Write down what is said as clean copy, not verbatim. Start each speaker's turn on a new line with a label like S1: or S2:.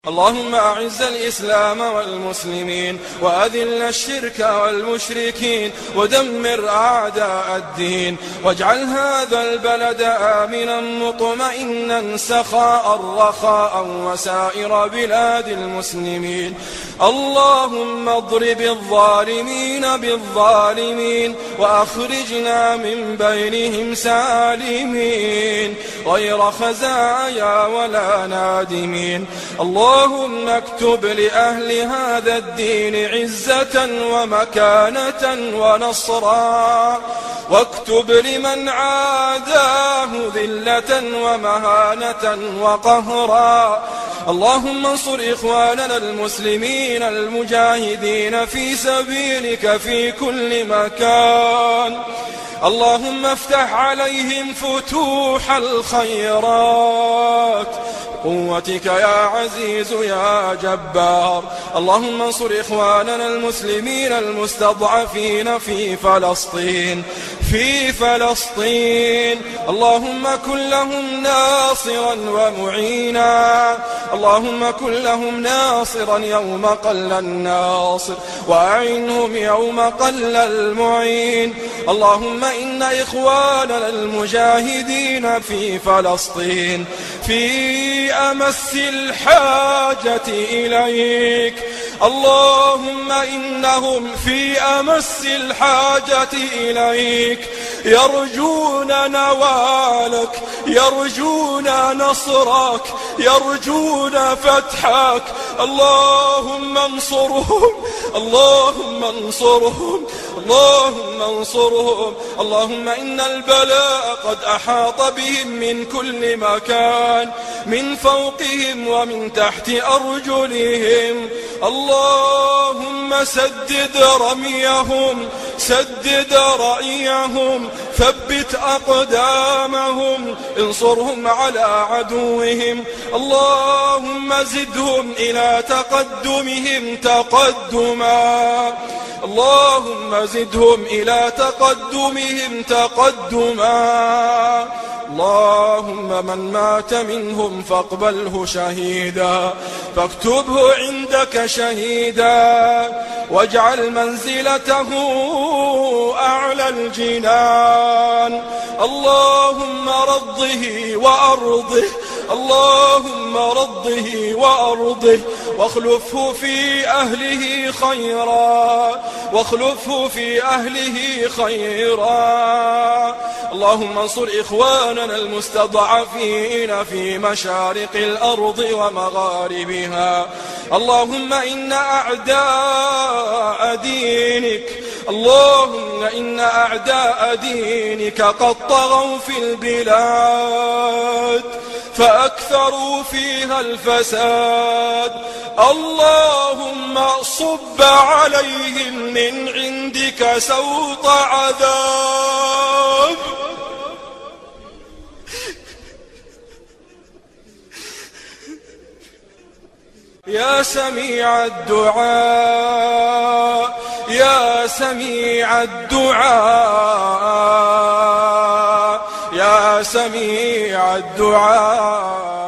S1: اللهم أعز الإسلام والمسلمين وأذل الشرك والمشركين ودمر أعداء الدين واجعل هذا البلد آمنا مطمئنا سخاء رخاء وسائر بلاد المسلمين. اللهم اضرب الظالمين بالظالمين وأخرجنا من بينهم سالمين غير خزايا ولا نادمين. اللهم اكتب لأهل هذا الدين عزة ومكانة ونصرا، واكتب لمن عاداه ذلة ومهانة وقهرا. اللهم انصر إخواننا المسلمين المجاهدين في سبيلك في كل مكان. اللهم افتح عليهم فتوح الخيرات قوتك يا عزيز يا جبار. اللهم انصر إخواننا المسلمين المستضعفين في فلسطين اللهم كن لهم ناصرا ومعينا. اللهم كن لهم ناصرا يوم قل الناصر وأعنهم يوم قل المعين. اللهم إن إخواننا المجاهدين في فلسطين في أمس الحاجة إليك. اللهم إنهم في أمس الحاجة إليك، يرجون نوالك، يرجون نصرك، يرجون فتحك. اللهم انصرهم، اللهم انصرهم، اللهم انصرهم. اللهم إن البلاء قد أحاط بهم من كل مكان، من فوقهم ومن تحت أرجلهم. اللهم سدد رميهم، سدد رأيهم، ثبت أقدامهم، انصرهم على عدوهم. اللهم زدهم إلى تقدمهم تقدما، اللهم زدهم إلى تقدمهم تقدما. اللهم من مات منهم فاقبله شهيدا، فاكتبه عندك شهيدا، واجعل منزلته أعلى الجنان. اللهم رضه وأرضه، اللهم رضه وأرضه، واخلفه في أهله خيرا، واخلفه في أهله خيرا. اللهم انصر إخواننا المستضعفين في مشارق الأرض ومغاربها. اللهم إن أعداء دينك، اللهم إن أعداء دينك قد طغوا في البلاد فأكثروا فيها الفساد. اللهم صب عليهم من عندك سوط عذاب. يا سميع الدعاء، يا سميع الدعاء، يا سميع الدعاء.